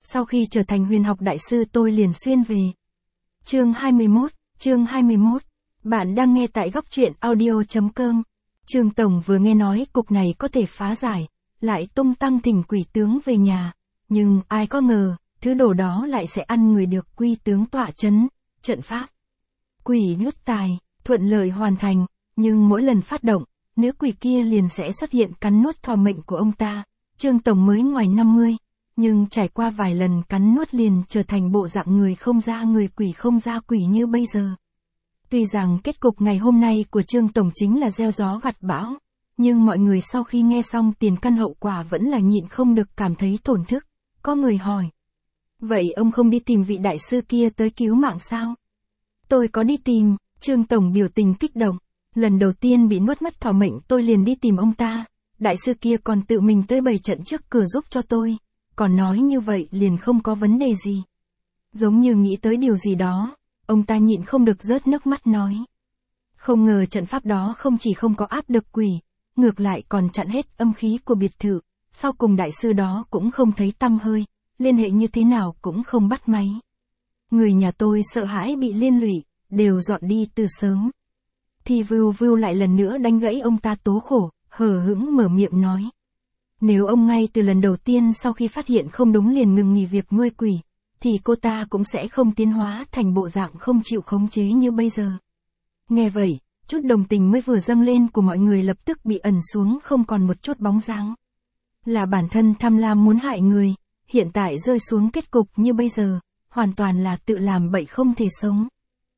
Sau khi trở thành huyền học đại sư tôi liền xuyên về. Chương 21. Bạn đang nghe tại góc truyện audio.com. Trương Tổng vừa nghe nói cục này có thể phá giải, lại tung tăng thỉnh quỷ tướng về nhà. Nhưng ai có ngờ, thứ đồ đó lại sẽ ăn người được quy tướng tọa chấn, trận pháp. Quỷ nuốt tài, thuận lợi hoàn thành, nhưng mỗi lần phát động, nữ quỷ kia liền sẽ xuất hiện cắn nuốt thọ mệnh của ông ta. Trương Tổng mới ngoài 50, nhưng trải qua vài lần cắn nuốt liền trở thành bộ dạng người không ra người quỷ không ra quỷ như bây giờ. Tuy rằng kết cục ngày hôm nay của Trương Tổng chính là gieo gió gặt bão, nhưng mọi người sau khi nghe xong tiền căn hậu quả vẫn là nhịn không được cảm thấy tổn thức. Có người hỏi, vậy ông không đi tìm vị đại sư kia tới cứu mạng sao? Tôi có đi tìm, Trương Tổng biểu tình kích động. Lần đầu tiên bị nuốt mất thọ mệnh tôi liền đi tìm ông ta, đại sư kia còn tự mình tới bày trận trước cửa giúp cho tôi, còn nói như vậy liền không có vấn đề gì. Giống như nghĩ tới điều gì đó, ông ta nhịn không được rớt nước mắt nói. Không ngờ trận pháp đó không chỉ không có áp được quỷ, ngược lại còn chặn hết âm khí của biệt thự, sau cùng đại sư đó cũng không thấy tăm hơi, liên hệ như thế nào cũng không bắt máy. Người nhà tôi sợ hãi bị liên lụy, đều dọn đi từ sớm. Thì Vưu lại lần nữa đánh gãy ông ta tố khổ, hờ hững mở miệng nói. Nếu ông ngay từ lần đầu tiên sau khi phát hiện không đúng liền ngừng nghỉ việc nuôi quỷ, thì cô ta cũng sẽ không tiến hóa thành bộ dạng không chịu khống chế như bây giờ. Nghe vậy, chút đồng tình mới vừa dâng lên của mọi người lập tức bị ẩn xuống không còn một chút bóng dáng. Là bản thân tham lam muốn hại người, hiện tại rơi xuống kết cục như bây giờ, hoàn toàn là tự làm bậy không thể sống.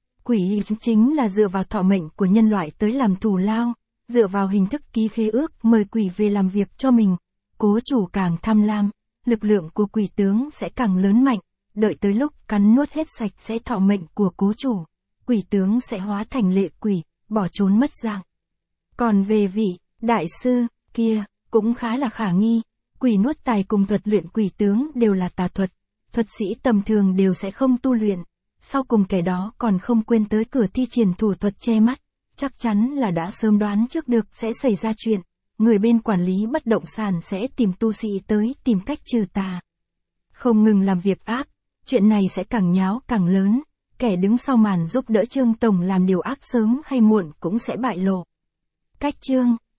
Quỷ chính là dựa vào thọ mệnh của nhân loại tới làm thù lao, dựa vào hình thức ký khế ước mời quỷ về làm việc cho mình. Cố chủ càng tham lam, lực lượng của quỷ tướng sẽ càng lớn mạnh, đợi tới lúc cắn nuốt hết sạch sẽ thọ mệnh của cố chủ, quỷ tướng sẽ hóa thành lệ quỷ, bỏ trốn mất dạng. Còn về vị đại sư kia, cũng khá là khả nghi, quỷ nuốt tài cùng thuật luyện quỷ tướng đều là tà thuật, thuật sĩ tầm thường đều sẽ không tu luyện, sau cùng kẻ đó còn không quên tới cửa thi triển thủ thuật che mắt, chắc chắn là đã sớm đoán trước được sẽ xảy ra chuyện. Người bên quản lý bất động sản sẽ tìm tu sĩ tới tìm cách trừ tà. Không ngừng làm việc ác, chuyện này sẽ càng nháo càng lớn, kẻ đứng sau màn giúp đỡ Trương Tổng làm điều ác sớm hay muộn cũng sẽ bại lộ. Cách chương